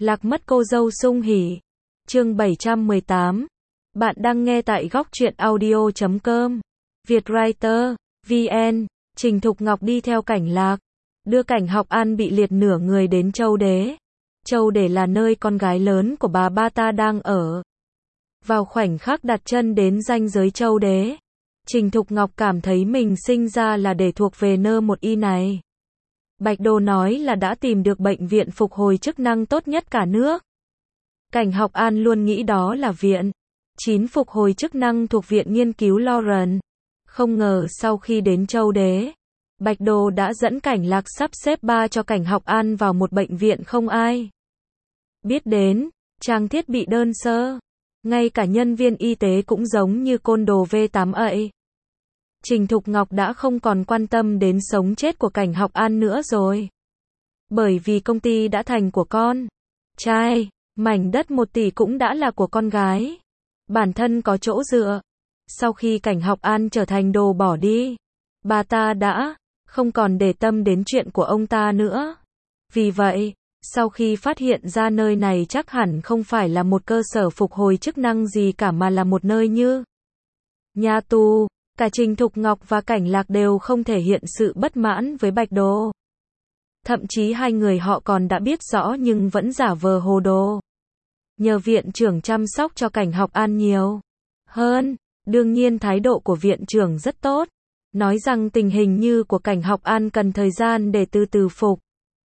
Lạc mất cô dâu sung hỉ. Chương 718. Bạn đang nghe tại góc truyện audio.com. Vietwriter, VN. Trình Thục Ngọc đi theo Cảnh Lạc, đưa Cảnh Học An bị liệt nửa người đến Châu Đế. Châu Đế là nơi con gái lớn của bà ba ta đang ở. Vào khoảnh khắc đặt chân đến ranh giới Châu Đế, Trình Thục Ngọc cảm thấy mình sinh ra là để thuộc về nơ một y này. Bạch Đồ nói là đã tìm được bệnh viện phục hồi chức năng tốt nhất cả nước. Cảnh Học An luôn nghĩ đó là viện 9 phục hồi chức năng thuộc viện nghiên cứu Lawrence. Không ngờ sau khi đến Châu Đế, Bạch Đồ đã dẫn Cảnh Lạc sắp xếp cho Cảnh Học An vào một bệnh viện không ai biết đến, trang thiết bị đơn sơ, ngay cả nhân viên y tế cũng giống như côn đồ V8 ấy. Trình Thục Ngọc đã không còn quan tâm đến sống chết của Cảnh Học An nữa rồi. Bởi vì công ty đã thành của con trai, mảnh đất 1 tỷ cũng đã là của con gái. Bản thân có chỗ dựa. Sau khi Cảnh Học An trở thành đồ bỏ đi, bà ta đã không còn để tâm đến chuyện của ông ta nữa. Vì vậy, sau khi phát hiện ra nơi này chắc hẳn không phải là một cơ sở phục hồi chức năng gì cả mà là một nơi như nhà tù, cả Trình Thục Ngọc và Cảnh Lạc đều không thể hiện sự bất mãn với Bạch Đồ. Thậm chí hai người họ còn đã biết rõ nhưng vẫn giả vờ hồ đồ. Nhờ viện trưởng chăm sóc cho Cảnh Học An nhiều hơn. Đương nhiên thái độ của viện trưởng rất tốt. Nói rằng tình hình như của Cảnh Học An cần thời gian để từ từ phục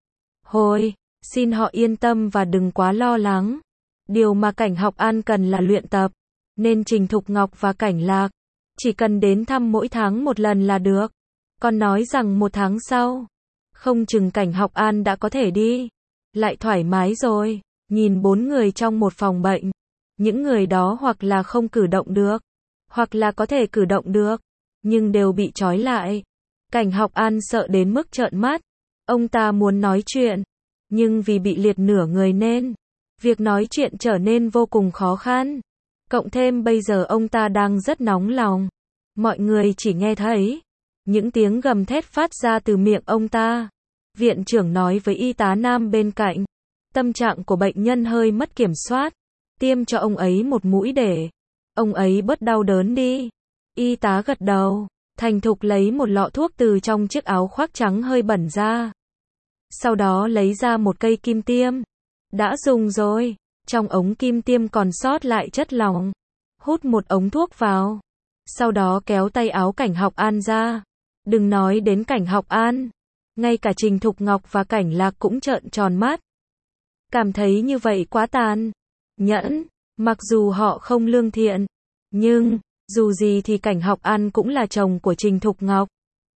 hồi. Xin họ yên tâm và đừng quá lo lắng. Điều mà Cảnh Học An cần là luyện tập. Nên Trình Thục Ngọc và Cảnh Lạc chỉ cần đến thăm mỗi tháng 1 lần là được. Còn nói rằng 1 tháng sau, không chừng Cảnh Học An đã có thể đi lại thoải mái rồi. Nhìn 4 người trong một phòng bệnh. Những người đó hoặc là không cử động được, hoặc là có thể cử động được, nhưng đều bị trói lại. Cảnh Học An sợ đến mức trợn mắt. Ông ta muốn nói chuyện, nhưng vì bị liệt nửa người nên việc nói chuyện trở nên vô cùng khó khăn. Cộng thêm bây giờ ông ta đang rất nóng lòng. Mọi người chỉ nghe thấy những tiếng gầm thét phát ra từ miệng ông ta. Viện trưởng nói với y tá nam bên cạnh, tâm trạng của bệnh nhân hơi mất kiểm soát, tiêm cho ông ấy một mũi để ông ấy bớt đau đớn đi. Y tá gật đầu, thành thục lấy một lọ thuốc từ trong chiếc áo khoác trắng hơi bẩn ra. Sau đó lấy ra một cây kim tiêm. Đã dùng rồi, trong ống kim tiêm còn sót lại chất lỏng. Hút một ống thuốc vào. Sau đó kéo tay áo Cảnh Học An ra. Đừng nói đến Cảnh Học An. Ngay cả Trình Thục Ngọc và Cảnh Lạc cũng trợn tròn mắt. Cảm thấy như vậy quá tàn nhẫn. Mặc dù họ không lương thiện, nhưng dù gì thì Cảnh Học An cũng là chồng của Trình Thục Ngọc.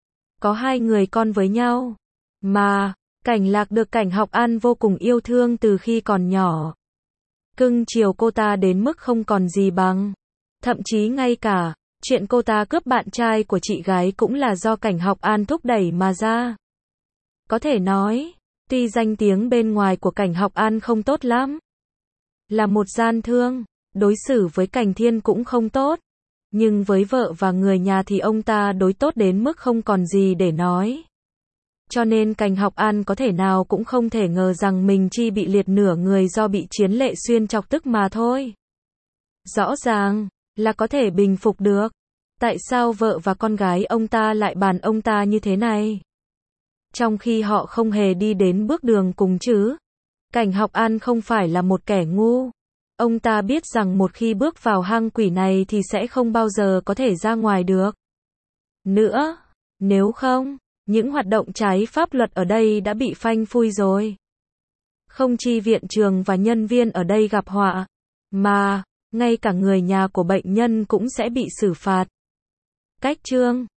Có 2 người con với nhau. Mà, Cảnh Lạc được Cảnh Học An vô cùng yêu thương từ khi còn nhỏ. Cưng chiều cô ta đến mức không còn gì bằng. Thậm chí ngay cả chuyện cô ta cướp bạn trai của chị gái cũng là do Cảnh Học An thúc đẩy mà ra. Có thể nói, tuy danh tiếng bên ngoài của Cảnh Học An không tốt lắm, là một gian thương, đối xử với Cảnh Thiên cũng không tốt, nhưng với vợ và người nhà thì ông ta đối tốt đến mức không còn gì để nói. Cho nên Cảnh Học An có thể nào cũng không thể ngờ rằng mình chỉ bị liệt nửa người do bị Chiến Lệ Xuyên chọc tức mà thôi. Rõ ràng là có thể bình phục được. Tại sao vợ và con gái ông ta lại bàn ông ta như thế này? Trong khi họ không hề đi đến bước đường cùng chứ. Cảnh Học An không phải là một kẻ ngu. Ông ta biết rằng một khi bước vào hang quỷ này thì sẽ không bao giờ có thể ra ngoài được nữa. Nếu không, những hoạt động trái pháp luật ở đây đã bị phanh phui rồi. Không chỉ viện trường và nhân viên ở đây gặp họa, mà ngay cả người nhà của bệnh nhân cũng sẽ bị xử phạt. Cách chương